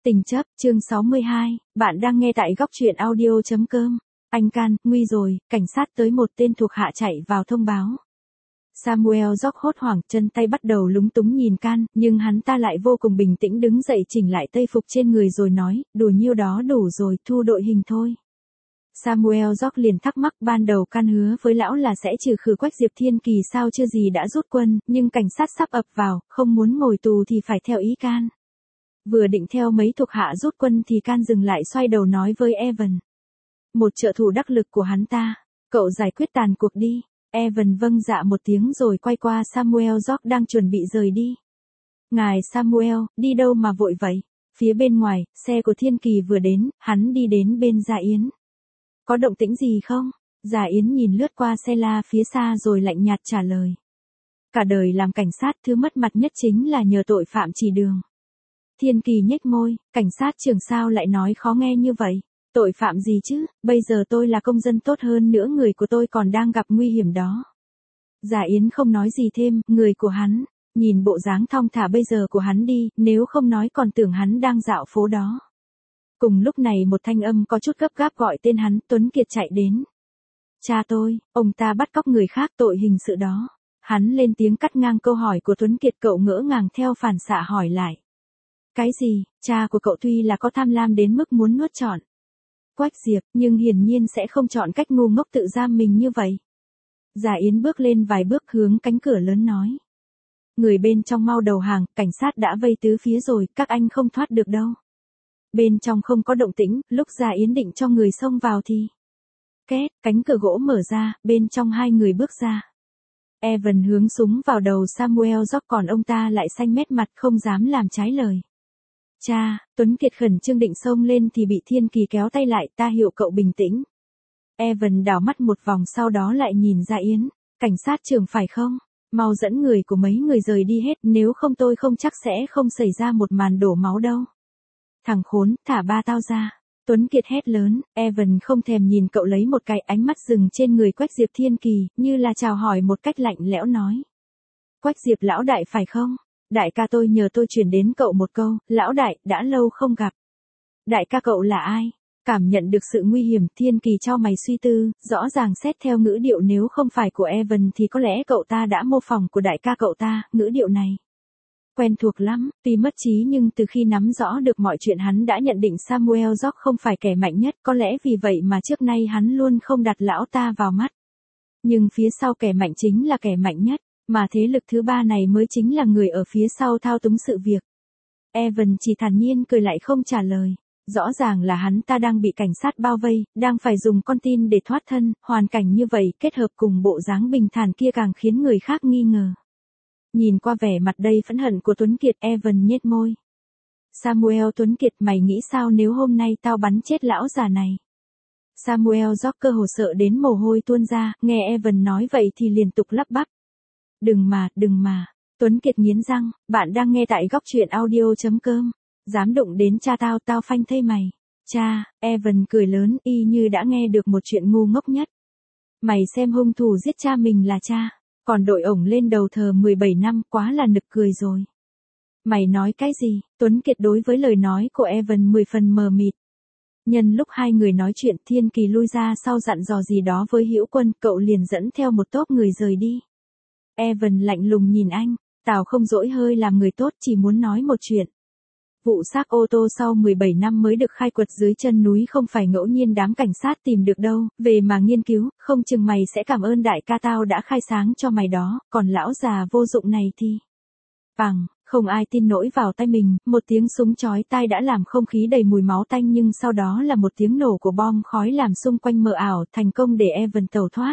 Tình chấp, chương 62, bạn đang nghe tại góc truyện audio.com. Anh Can, nguy rồi, cảnh sát tới, một tên thuộc hạ chạy vào thông báo. Samuel George hốt hoảng, chân tay bắt đầu lúng túng nhìn Can, nhưng hắn ta lại vô cùng bình tĩnh đứng dậy chỉnh lại tây phục trên người rồi nói, đùa nhiêu đó đủ rồi, thu đội hình thôi. Samuel George liền thắc mắc, ban đầu Can hứa với lão là sẽ trừ khử Quách Diệp Thiên Kỳ sao chưa gì đã rút quân, nhưng cảnh sát sắp ập vào, không muốn ngồi tù thì phải theo ý Can. Vừa định theo mấy thuộc hạ rút quân thì Can dừng lại, xoay đầu nói với Evan. Một trợ thủ đắc lực của hắn ta, cậu giải quyết tàn cuộc đi. Evan vâng dạ một tiếng rồi quay qua Samuel George đang chuẩn bị rời đi. Ngài Samuel, đi đâu mà vội vậy? Phía bên ngoài, xe của Thiên Kỳ vừa đến, hắn đi đến bên Gia Yến. Có động tĩnh gì không? Gia Yến nhìn lướt qua xe la phía xa rồi lạnh nhạt trả lời. Cả đời làm cảnh sát, thứ mất mặt nhất chính là nhờ tội phạm chỉ đường. Thiên Kỳ nhếch môi, cảnh sát trưởng sao lại nói khó nghe như vậy? Tội phạm gì chứ, bây giờ tôi là công dân tốt, hơn nữa người của tôi còn đang gặp nguy hiểm đó. Gia Yến không nói gì thêm, người của hắn, nhìn bộ dáng thong thả bây giờ của hắn đi, nếu không nói còn tưởng hắn đang dạo phố đó. Cùng lúc này một thanh âm có chút gấp gáp gọi tên hắn, Tuấn Kiệt chạy đến. Cha tôi, ông ta bắt cóc người khác, tội hình sự đó. Hắn lên tiếng cắt ngang câu hỏi của Tuấn Kiệt, cậu ngỡ ngàng theo phản xạ hỏi lại. Cái gì, cha của cậu tuy là có tham lam đến mức muốn nuốt trọn Quách Diệp, nhưng hiển nhiên sẽ không chọn cách ngu ngốc tự giam mình như vậy. Gia Yến bước lên vài bước hướng cánh cửa lớn nói. Người bên trong mau đầu hàng, cảnh sát đã vây tứ phía rồi, các anh không thoát được đâu. Bên trong không có động tĩnh, lúc Gia Yến định cho người xông vào thì. Két, cánh cửa gỗ mở ra, bên trong hai người bước ra. Evan hướng súng vào đầu Samuel George, còn ông ta lại xanh mét mặt không dám làm trái lời. Cha, Tuấn Kiệt khẩn trương định xông lên thì bị Thiên Kỳ kéo tay lại, ta hiệu cậu bình tĩnh. Evan đảo mắt một vòng sau đó lại nhìn Gia Yến, cảnh sát trưởng phải không? Mau dẫn người của mấy người rời đi hết, nếu không tôi không chắc sẽ không xảy ra một màn đổ máu đâu. Thằng khốn, thả ba tao ra. Tuấn Kiệt hét lớn, Evan không thèm nhìn cậu, lấy một cái ánh mắt dừng trên người Quách Diệp Thiên Kỳ, như là chào hỏi một cách lạnh lẽo nói. Quách Diệp lão đại phải không? Đại ca tôi nhờ tôi truyền đến cậu một câu, lão đại, đã lâu không gặp. Đại ca cậu là ai? Cảm nhận được sự nguy hiểm, Thiên Kỳ chau mày suy tư, rõ ràng xét theo ngữ điệu nếu không phải của Evan thì có lẽ cậu ta đã mô phỏng của đại ca cậu ta, ngữ điệu này. Quen thuộc lắm, tuy mất trí nhưng từ khi nắm rõ được mọi chuyện hắn đã nhận định Samuel George không phải kẻ mạnh nhất, có lẽ vì vậy mà trước nay hắn luôn không đặt lão ta vào mắt. Nhưng phía sau kẻ mạnh chính là kẻ mạnh nhất. Mà thế lực thứ ba này mới chính là người ở phía sau thao túng sự việc. Evan chỉ thản nhiên cười lại không trả lời. Rõ ràng là hắn ta đang bị cảnh sát bao vây, đang phải dùng con tin để thoát thân, hoàn cảnh như vậy kết hợp cùng bộ dáng bình thản kia càng khiến người khác nghi ngờ. Nhìn qua vẻ mặt đầy phẫn hận của Tuấn Kiệt, Evan nhếch môi. Samuel, Tuấn Kiệt, mày nghĩ sao nếu hôm nay tao bắn chết lão già này? Samuel George cơ hồ sợ đến mồ hôi tuôn ra, nghe Evan nói vậy thì liên tục lắp bắp. Đừng mà, Tuấn Kiệt nghiến răng, bạn đang nghe tại góc truyện audio.com, dám đụng đến cha tao, tao phanh thây mày. Cha, Evan cười lớn, y như đã nghe được một chuyện ngu ngốc nhất. Mày xem hung thủ giết cha mình là cha, còn đội ổng lên đầu thờ 17 năm, quá là nực cười rồi. Mày nói cái gì? Tuấn Kiệt đối với lời nói của Evan 10 phần mờ mịt. Nhân lúc hai người nói chuyện, Thiên Kỳ lui ra sau dặn dò gì đó với Hữu Quân, cậu liền dẫn theo một tốp người rời đi. Evan lạnh lùng nhìn anh, tao không dỗi hơi làm người tốt, chỉ muốn nói một chuyện. Vụ xác ô tô sau 17 năm mới được khai quật dưới chân núi không phải ngẫu nhiên đám cảnh sát tìm được đâu, về mà nghiên cứu, không chừng mày sẽ cảm ơn đại ca tao đã khai sáng cho mày đó, còn lão già vô dụng này thì. Bằng, không ai tin nổi vào tay mình, một tiếng súng chói tai đã làm không khí đầy mùi máu tanh, nhưng sau đó là một tiếng nổ của bom khói làm xung quanh mờ ảo, thành công để Evan tẩu thoát.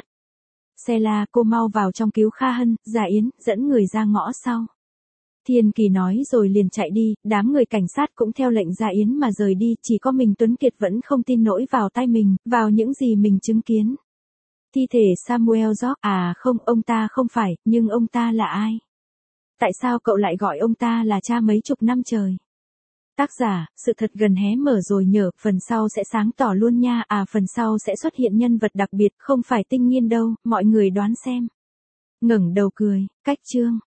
Xe la, cô mau vào trong cứu Kha Hân, Gia Yến, dẫn người ra ngõ sau. Thiên Kỳ nói rồi liền chạy đi, đám người cảnh sát cũng theo lệnh Gia Yến mà rời đi, chỉ có mình Tuấn Kiệt vẫn không tin nổi vào tay mình, vào những gì mình chứng kiến. Thi thể Samuel George, à không, ông ta không phải, nhưng ông ta là ai? Tại sao cậu lại gọi ông ta là cha mấy chục năm trời? Tác giả, sự thật gần hé mở rồi nhở, phần sau sẽ sáng tỏ luôn nha, phần sau sẽ xuất hiện nhân vật đặc biệt, không phải Tinh Nghiên đâu, mọi người đoán xem. Ngẩng đầu cười, cách chương.